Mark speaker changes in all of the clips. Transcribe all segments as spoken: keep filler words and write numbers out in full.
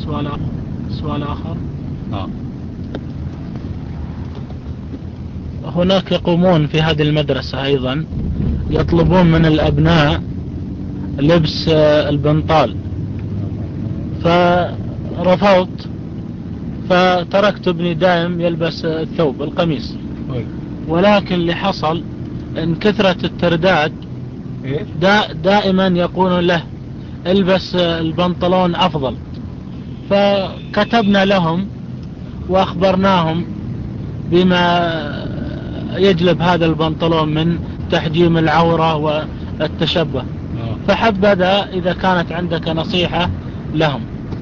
Speaker 1: سؤال آخر سؤال آخر
Speaker 2: نعم.
Speaker 1: هناك يقومون في هذه المدرسة أيضا يطلبون من الأبناء لبس البنطال، فرفضت فتركت ابني دائم يلبس الثوب القميص، ولكن اللي حصل ان كثرة الترداد دا دائما يقولون له البس البنطلون أفضل، فكتبنا لهم وأخبرناهم بما يجلب هذا البنطلون من تحجيم العورة والتشبه، فحبذا إذا كانت عندك نصيحة لهم.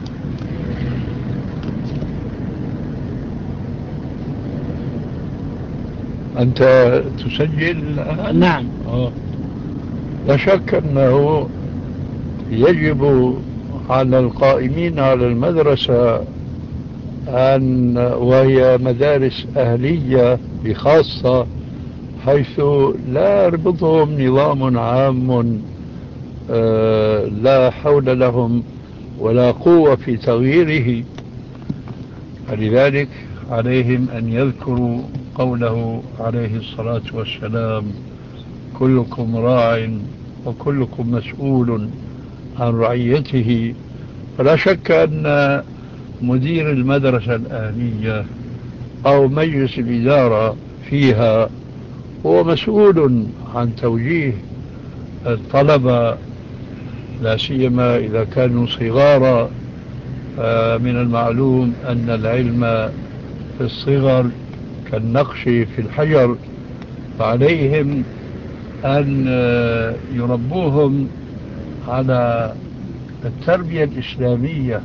Speaker 2: أنت تسجل؟
Speaker 1: نعم.
Speaker 2: آه. لا شك أنه يجب على القائمين على المدرسة أن وهي مدارس أهلية بخاصة حيث لا يربطهم نظام عام آه لا حول لهم ولا قوة في تغييره، فلذلك عليهم أن يذكروا قوله عليه الصلاة والسلام: كلكم راع وكلكم مسؤول عن رعيته. فلا شك أن مدير المدرسة الآلية أو مجلس الإدارة فيها هو مسؤول عن توجيه الطلبة، لا سيما إذا كانوا صغارا. من المعلوم أن العلم في الصغر كالنقش في الحجر، فعليهم أن يربوهم على التربية الإسلامية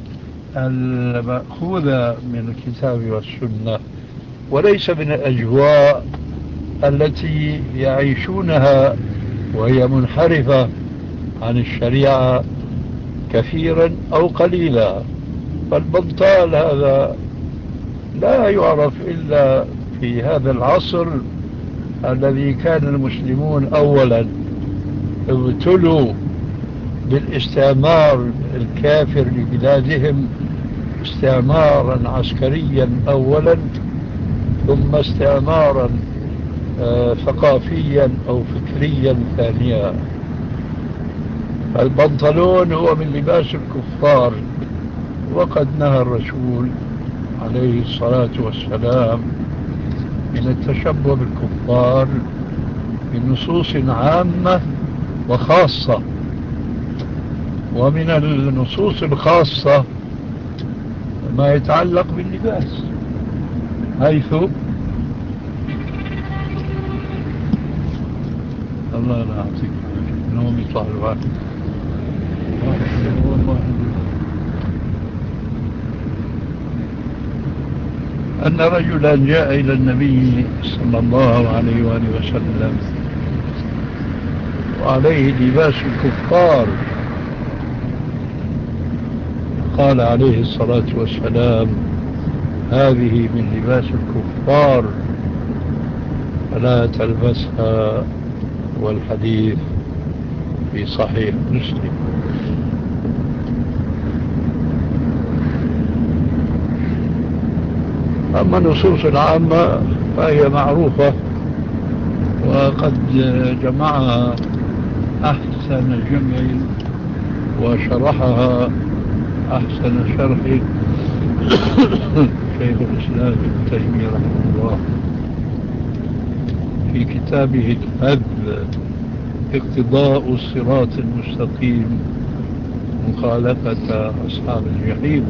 Speaker 2: المأخوذة من الكتاب والسنة، وليس من الأجواء التي يعيشونها وهي منحرفة عن الشريعة كثيرا أو قليلا. فالبنطال هذا لا يعرف إلا في هذا العصر الذي كان المسلمون أولا ابتلوا بالاستعمار الكافر لبلادهم استعمارا عسكريا أولا، ثم استعمارا آه ثقافيا أو فكريا ثانيا. البنطلون هو من لباس الكفار، وقد نهى الرسول عليه الصلاة والسلام من التشبه بالكفار بنصوص عامة وخاصة. ومن النصوص الخاصة ما يتعلق باللباس، حيث الله لا يعطيك نوم يطلع الواحد أن رجلا جاء إلى النبي صلى الله عليه وآله وسلم وعليه لباس الكفار، قال عليه الصلاة والسلام: هذه من لباس الكفار فلا تلبسها. والحديث في صحيح مسلم. أما النصوص العامة فهي معروفة، وقد جمعها أحسن الجمع وشرحها أحسن شرح شيخ الإسلام ابن تيمية رحمه الله في كتابه الهدي اقتضاء الصراط المستقيم مخالفة أصحاب الجحيم.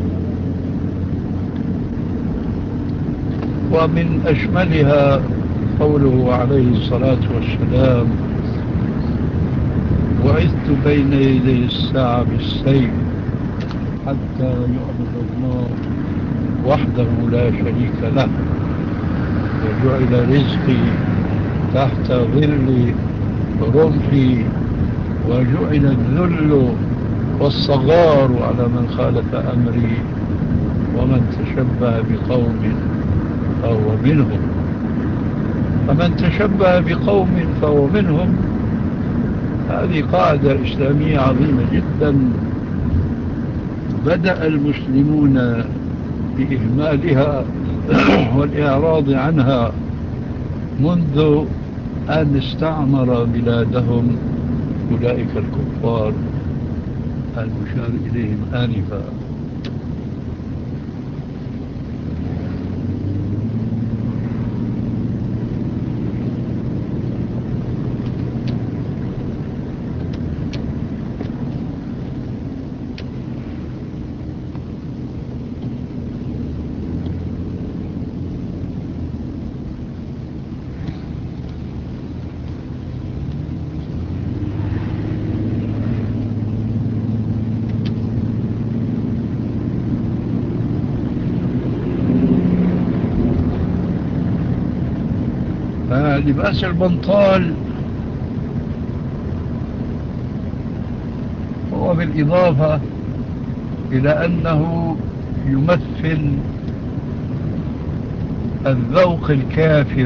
Speaker 2: ومن أشملها قوله عليه الصلاة والسلام: وعثت بين يدي الساعة بالسيف حتى يعبد الله وحده لا شريك له، وجعل رزقي تحت ظل رمحي، وجعل الذل والصغار على من خالف أمري، ومن تشبه بقوم فهو منهم. فمن تشبه بقوم فهو منهم، هذه قاعدة إسلامية عظيمة جدا بدأ المسلمون بإهمالها والإعراض عنها منذ أن استعمر بلادهم أولئك الكفار المشار إليهم آنفا. لباس البنطال هو بالإضافة إلى أنه يمثل الذوق الكافر،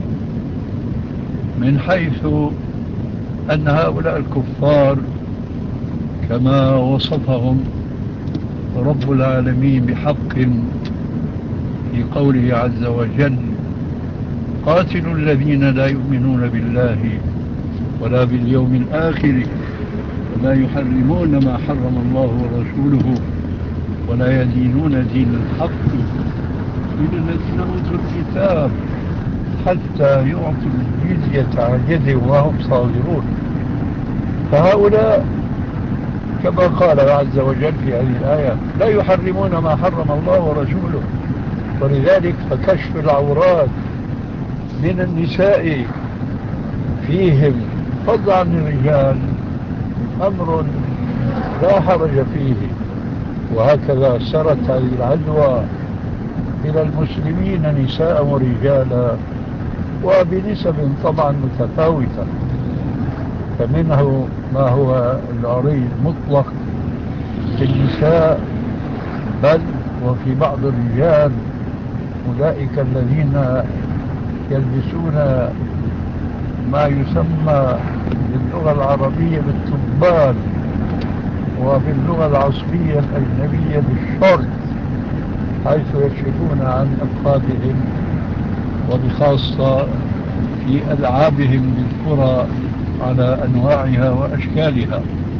Speaker 2: من حيث أن هؤلاء الكفار كما وصفهم رب العالمين بحق في قوله عز وجل: قاتلوا الذين لا يؤمنون بالله ولا باليوم الآخر ولا يحرمون ما حرم الله ورسوله ولا يدينون دين الحق من الذين أوتوا الكتاب حتى يعطوا الجزية عن يد وهم صاغرون. فهؤلاء كما قال عز وجل في هذه الآية لا يحرمون ما حرم الله ورسوله، ولذلك فكشف العورات من النساء فيهم فضلا عن الرجال أمر لا حرج فيه. وهكذا سرت هذه العدوى إلى المسلمين نساء ورجالا وبنسب طبعا متفاوتة، فمنه ما هو العري المطلق في النساء، بل وفي بعض الرجال أولئك الذين يلبسون ما يسمى باللغة العربية بالتبان وباللغة العصبية الأجنبية بالشورت، حيث يكشفون عن أفخاذهم وبخاصة في ألعابهم بالكرة على أنواعها وأشكالها،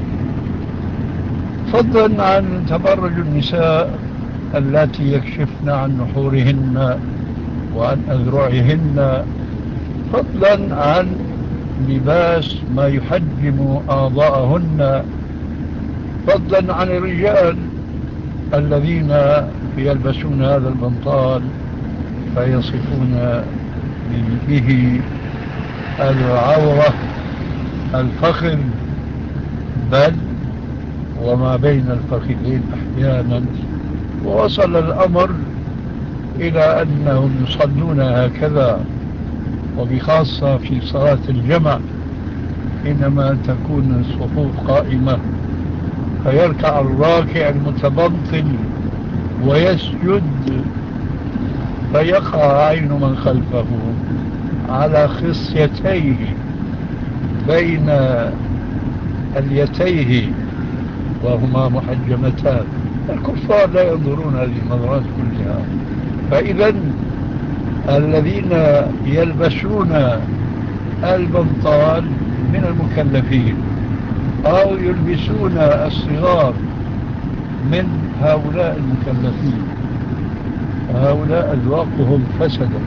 Speaker 2: فضلا عن تبرج النساء التي يكشفن عن نحورهن وعن أذرعهن، فضلا عن لباس ما يحجم أعضاءهن، فضلا عن الرجال الذين يلبسون هذا البنطال فيصفون به العورة الفخذ، بل وما بين الفخذين أحيانا، ووصل الأمر إلى أنهم يصلون هكذا، وبخاصة في صلاة الجمع حينما تكون الصفوف قائمة فيركع الراكع المتبطل ويسجد فيقع عين من خلفه على خصيتيه بين اليتيه وهما محجمتان. الكفار لا ينظرون هذه النظرات كلها، فإذا الذين يلبسون البنطال من المكلفين أو يلبسون الصغار من هؤلاء المكلفين، هؤلاء أذواقهم فسدت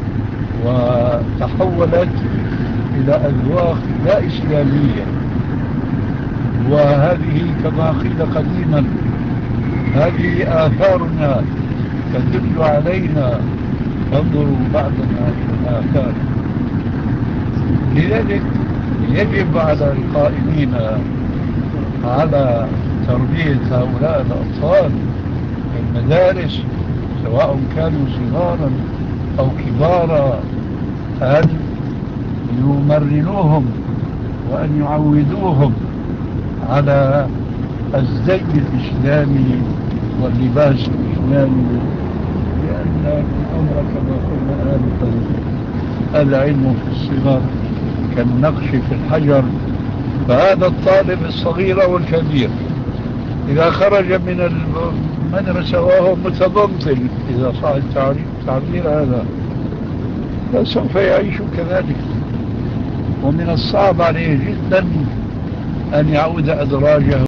Speaker 2: وتحولت إلى أذواق لا إسلامية، وهذه كما قيل قديما هذه آثارنا تدل علينا، انظروا بعضنا إلى الآثار. لذلك يجب على القائمين على تربية هؤلاء الأطفال في المدارس سواء كانوا صغارا أو كبارا أن يمرنوهم وأن يعودوهم على الزي الإسلامي واللباس الإسلامي، لأن الأمر كما قلنا آنفا العلم في الصغر كالنقش في الحجر، فهذا الطالب الصغير والكبير إذا خرج من المدرسة وهو متبنطل، إذا صح التعبير هذا، فسوف يعيش كذلك. ومن الصعب عليه جدا أن يعود أدراجه